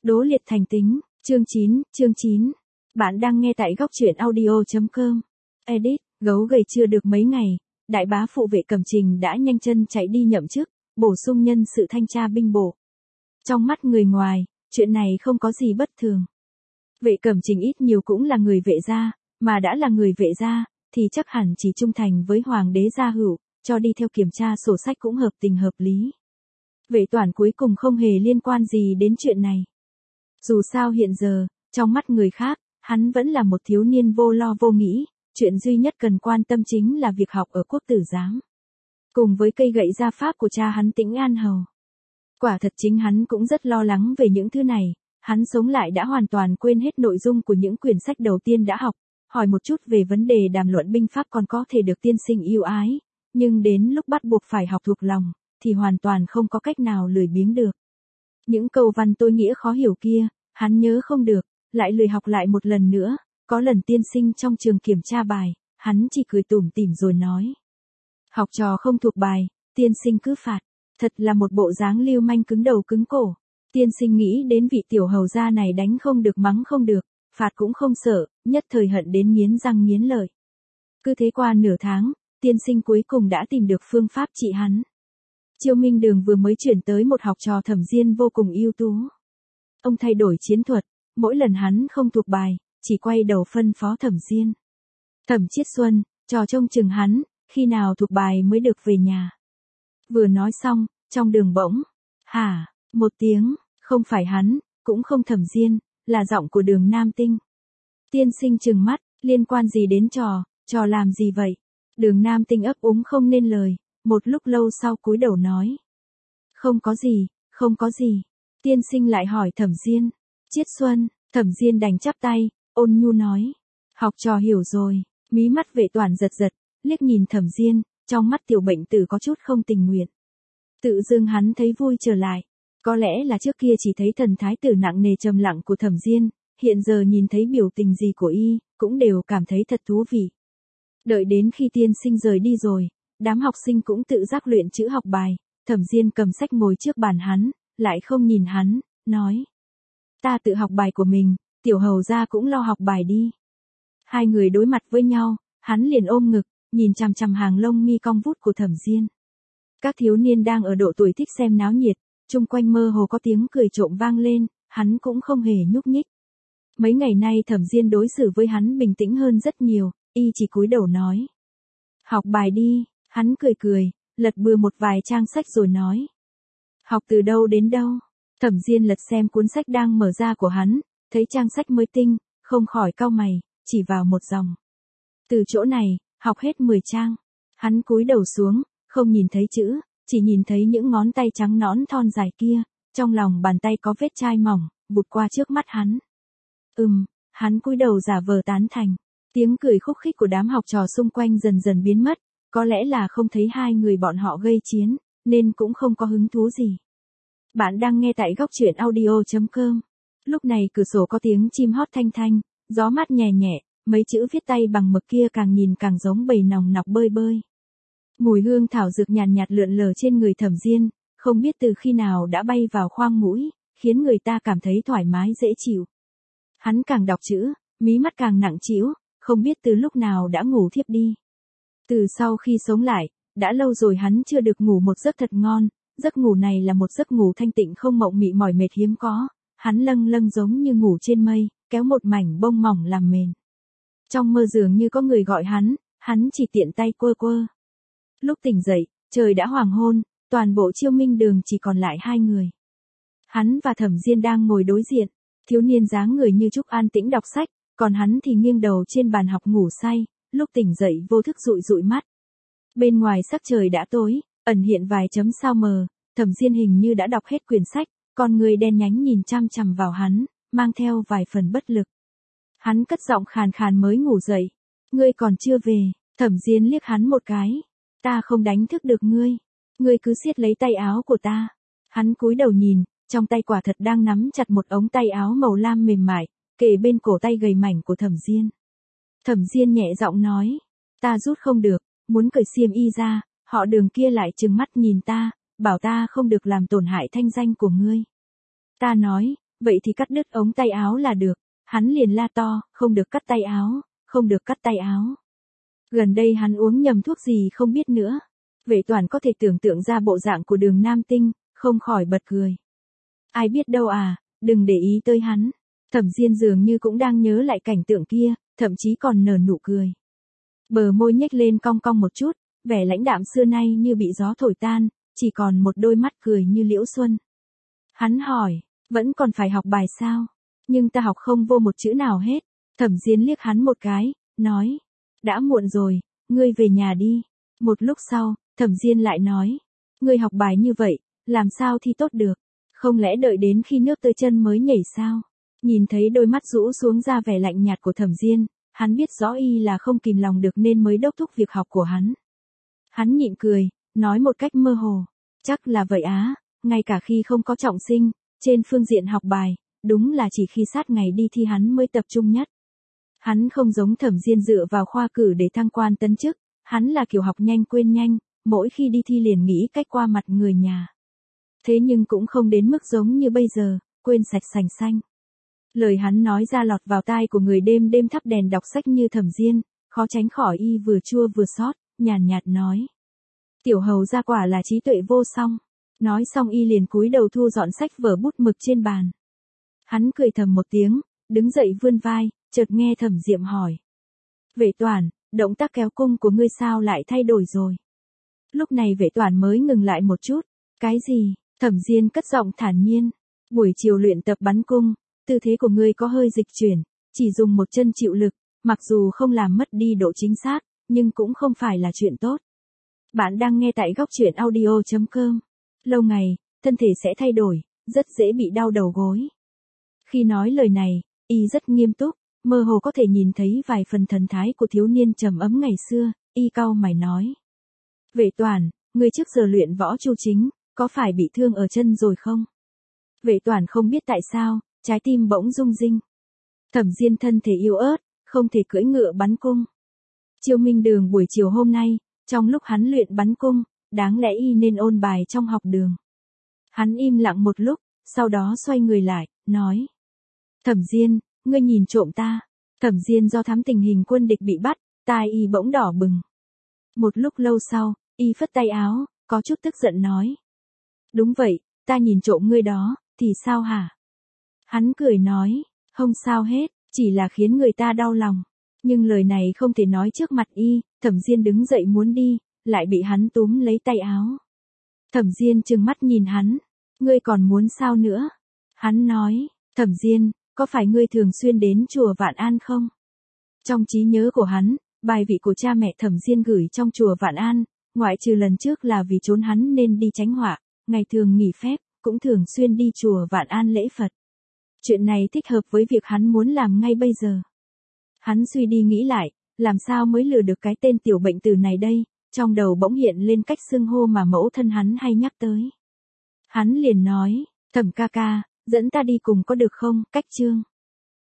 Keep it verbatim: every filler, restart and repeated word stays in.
Đố liệt thành tính, chương chín, chương chín. Bạn đang nghe tại góc truyện audio.com. Edit, gấu gầy chưa được mấy ngày, đại bá phụ Vệ Cẩm Trình đã nhanh chân chạy đi nhậm chức, bổ sung nhân sự thanh tra binh bộ. Trong mắt người ngoài, chuyện này không có gì bất thường. Vệ Cẩm Trình ít nhiều cũng là người Vệ gia, mà đã là người Vệ gia, thì chắc hẳn chỉ trung thành với hoàng đế gia hữu, cho đi theo kiểm tra sổ sách cũng hợp tình hợp lý. Vệ Toản cuối cùng không hề liên quan gì đến chuyện này. Dù sao hiện giờ, trong mắt người khác, hắn vẫn là một thiếu niên vô lo vô nghĩ, chuyện duy nhất cần quan tâm chính là việc học ở quốc tử giám. Cùng với cây gậy gia pháp của cha hắn Tĩnh An Hầu. Quả thật chính hắn cũng rất lo lắng về những thứ này, hắn sống lại đã hoàn toàn quên hết nội dung của những quyển sách đầu tiên đã học, hỏi một chút về vấn đề đàm luận binh pháp còn có thể được tiên sinh yêu ái, nhưng đến lúc bắt buộc phải học thuộc lòng, thì hoàn toàn không có cách nào lười biếng được. Những câu văn tối nghĩa khó hiểu kia, hắn nhớ không được, lại lười học lại một lần nữa, có lần tiên sinh trong trường kiểm tra bài, hắn chỉ cười tủm tỉm rồi nói. Học trò không thuộc bài, tiên sinh cứ phạt, thật là một bộ dáng lưu manh cứng đầu cứng cổ. Tiên sinh nghĩ đến vị tiểu hầu gia này đánh không được mắng không được, phạt cũng không sợ, nhất thời hận đến nghiến răng nghiến lợi. Cứ thế qua nửa tháng, tiên sinh cuối cùng đã tìm được phương pháp trị hắn. Chiêu Minh Đường vừa mới chuyển tới một học trò Thẩm Diên vô cùng ưu tú. Ông thay đổi chiến thuật, mỗi lần hắn không thuộc bài, chỉ quay đầu phân phó Thẩm Diên. Thẩm Chiết Xuân, trò trông chừng hắn, khi nào thuộc bài mới được về nhà. Vừa nói xong, trong đường bỗng, hả, một tiếng, không phải hắn, cũng không Thẩm Diên, là giọng của Đường Nam Tinh. Tiên sinh trừng mắt, liên quan gì đến trò, trò làm gì vậy? Đường Nam Tinh ấp úng không nên lời, một lúc lâu sau cúi đầu nói. Không có gì, không có gì. Tiên sinh lại hỏi Thẩm Diên. Chiết Xuân, Thẩm Diên đành chắp tay, ôn nhu nói. Học trò hiểu rồi, mí mắt Vệ Toản giật giật, liếc nhìn Thẩm Diên, trong mắt tiểu bệnh tử có chút không tình nguyện. Tự dưng hắn thấy vui trở lại. Có lẽ là trước kia chỉ thấy thần thái tử nặng nề trầm lặng của Thẩm Diên, hiện giờ nhìn thấy biểu tình gì của y, cũng đều cảm thấy thật thú vị. Đợi đến khi tiên sinh rời đi rồi, đám học sinh cũng tự giác luyện chữ học bài, Thẩm Diên cầm sách ngồi trước bàn hắn, lại không nhìn hắn, nói. Ta tự học bài của mình, tiểu hầu gia cũng lo học bài đi. Hai người đối mặt với nhau, hắn liền ôm ngực, nhìn chằm chằm hàng lông mi cong vút của Thẩm Diên. Các thiếu niên đang ở độ tuổi thích xem náo nhiệt, chung quanh mơ hồ có tiếng cười trộm vang lên, hắn cũng không hề nhúc nhích. Mấy ngày nay Thẩm Diên đối xử với hắn bình tĩnh hơn rất nhiều, y chỉ cúi đầu nói. Học bài đi, hắn cười cười, lật bừa một vài trang sách rồi nói. Học từ đâu đến đâu? Thẩm Diên lật xem cuốn sách đang mở ra của hắn, thấy trang sách mới tinh, không khỏi cau mày, chỉ vào một dòng. Từ chỗ này, học hết mười trang. Hắn cúi đầu xuống, không nhìn thấy chữ, chỉ nhìn thấy những ngón tay trắng nõn thon dài kia, trong lòng bàn tay có vết chai mỏng, vụt qua trước mắt hắn. Ừm, hắn cúi đầu giả vờ tán thành. Tiếng cười khúc khích của đám học trò xung quanh dần dần biến mất, có lẽ là không thấy hai người bọn họ gây chiến, nên cũng không có hứng thú gì. Bạn đang nghe tại góc truyện audio.com. Lúc này cửa sổ có tiếng chim hót thanh thanh, gió mát nhẹ nhẹ, mấy chữ viết tay bằng mực kia càng nhìn càng giống bầy nòng nọc bơi bơi. Mùi hương thảo dược nhàn nhạt, nhạt lượn lờ trên người Thẩm Diên, không biết từ khi nào đã bay vào khoang mũi, khiến người ta cảm thấy thoải mái dễ chịu. Hắn càng đọc chữ, mí mắt càng nặng trĩu, không biết từ lúc nào đã ngủ thiếp đi. Từ sau khi sống lại, đã lâu rồi hắn chưa được ngủ một giấc thật ngon, giấc ngủ này là một giấc ngủ thanh tịnh không mộng mị mỏi mệt hiếm có, hắn lâng lâng giống như ngủ trên mây, kéo một mảnh bông mỏng làm mền. Trong mơ dường như có người gọi hắn, hắn chỉ tiện tay quơ quơ. Lúc tỉnh dậy, trời đã hoàng hôn, toàn bộ Chiêu Minh Đường chỉ còn lại hai người. Hắn và Thẩm Diên đang ngồi đối diện, thiếu niên dáng người như trúc an tĩnh đọc sách, còn hắn thì nghiêng đầu trên bàn học ngủ say, lúc tỉnh dậy vô thức dụi dụi mắt. Bên ngoài sắc trời đã tối, ẩn hiện vài chấm sao mờ, Thẩm Diên hình như đã đọc hết quyển sách, con người đen nhánh nhìn chăm chằm vào hắn, mang theo vài phần bất lực. Hắn cất giọng khàn khàn mới ngủ dậy. Ngươi còn chưa về, Thẩm Diên liếc hắn một cái. Ta không đánh thức được ngươi. Ngươi cứ siết lấy tay áo của ta. Hắn cúi đầu nhìn, trong tay quả thật đang nắm chặt một ống tay áo màu lam mềm mại, kề bên cổ tay gầy mảnh của Thẩm Diên. Thẩm Diên nhẹ giọng nói. Ta rút không được, muốn cởi xiêm y ra, họ Đường kia lại trừng mắt nhìn ta, bảo ta không được làm tổn hại thanh danh của ngươi. Ta nói, vậy thì cắt đứt ống tay áo là được. Hắn liền la to, không được cắt tay áo, không được cắt tay áo. Gần đây hắn uống nhầm thuốc gì không biết nữa. Vệ Toàn có thể tưởng tượng ra bộ dạng của Đường Nam Tinh, không khỏi bật cười. Ai biết đâu à, đừng để ý tới hắn. Thẩm Diên dường như cũng đang nhớ lại cảnh tượng kia, thậm chí còn nở nụ cười. Bờ môi nhếch lên cong cong một chút, vẻ lãnh đạm xưa nay như bị gió thổi tan, chỉ còn một đôi mắt cười như liễu xuân. Hắn hỏi, vẫn còn phải học bài sao? Nhưng ta học không vô một chữ nào hết. Thẩm Diên liếc hắn một cái, nói, đã muộn rồi, ngươi về nhà đi. Một lúc sau, Thẩm Diên lại nói, ngươi học bài như vậy, làm sao thi tốt được? Không lẽ đợi đến khi nước tới chân mới nhảy sao? Nhìn thấy đôi mắt rũ xuống ra vẻ lạnh nhạt của Thẩm Diên, hắn biết rõ y là không kìm lòng được nên mới đốc thúc việc học của hắn. Hắn nhịn cười, nói một cách mơ hồ, chắc là vậy á, ngay cả khi không có trọng sinh, trên phương diện học bài, đúng là chỉ khi sát ngày đi thi hắn mới tập trung nhất. Hắn không giống Thẩm Diên dựa vào khoa cử để thăng quan tấn chức, hắn là kiểu học nhanh quên nhanh, mỗi khi đi thi liền nghĩ cách qua mặt người nhà. Thế nhưng cũng không đến mức giống như bây giờ, quên sạch sành xanh. Lời hắn nói ra lọt vào tai của người đêm đêm thắp đèn đọc sách như Thẩm Diên, khó tránh khỏi y vừa chua vừa xót, nhàn nhạt nói. Tiểu hầu ra quả là trí tuệ vô song. Nói xong y liền cúi đầu thu dọn sách vở bút mực trên bàn. Hắn cười thầm một tiếng, đứng dậy vươn vai, chợt nghe Thẩm Diệm hỏi. Vệ Toàn, động tác kéo cung của ngươi sao lại thay đổi rồi? Lúc này Vệ Toàn mới ngừng lại một chút. Cái gì? Thẩm Diên cất giọng thản nhiên. Buổi chiều luyện tập bắn cung, tư thế của ngươi có hơi dịch chuyển, chỉ dùng một chân chịu lực, mặc dù không làm mất đi độ chính xác, nhưng cũng không phải là chuyện tốt. Bạn đang nghe tại góc truyện audio chấm com. Lâu ngày, thân thể sẽ thay đổi, rất dễ bị đau đầu gối. Khi nói lời này, y rất nghiêm túc, mơ hồ có thể nhìn thấy vài phần thần thái của thiếu niên trầm ấm ngày xưa, y cau mày nói. Vệ Toàn, ngươi trước giờ luyện võ chu chính, có phải bị thương ở chân rồi không? Vệ Toàn không biết tại sao, trái tim bỗng rung rinh. Thẩm Diên thân thể yếu ớt, không thể cưỡi ngựa bắn cung. Chiêu Minh Đường buổi chiều hôm nay, trong lúc hắn luyện bắn cung, đáng lẽ y nên ôn bài trong học đường. Hắn im lặng một lúc, sau đó xoay người lại, nói. Thẩm Diên, ngươi nhìn trộm ta. Thẩm Diên do thám tình hình quân địch bị bắt, tai y bỗng đỏ bừng. Một lúc lâu sau, y phất tay áo, có chút tức giận nói. Đúng vậy, ta nhìn trộm ngươi đó, thì sao hả? Hắn cười nói, không sao hết, chỉ là khiến người ta đau lòng. Nhưng lời này không thể nói trước mặt y, Thẩm Diên đứng dậy muốn đi, lại bị hắn túm lấy tay áo. Thẩm Diên trừng mắt nhìn hắn, ngươi còn muốn sao nữa? Hắn nói, Thẩm Diên, có phải ngươi thường xuyên đến chùa Vạn An không? Trong trí nhớ của hắn, bài vị của cha mẹ Thẩm Diên gửi trong chùa Vạn An, ngoại trừ lần trước là vì trốn hắn nên đi tránh họa, ngày thường nghỉ phép, cũng thường xuyên đi chùa Vạn An lễ Phật. Chuyện này thích hợp với việc hắn muốn làm ngay bây giờ. Hắn suy đi nghĩ lại, làm sao mới lừa được cái tên tiểu bệnh tử này đây, trong đầu bỗng hiện lên cách xưng hô mà mẫu thân hắn hay nhắc tới. Hắn liền nói, Thẩm ca ca, dẫn ta đi cùng có được không, cách chương.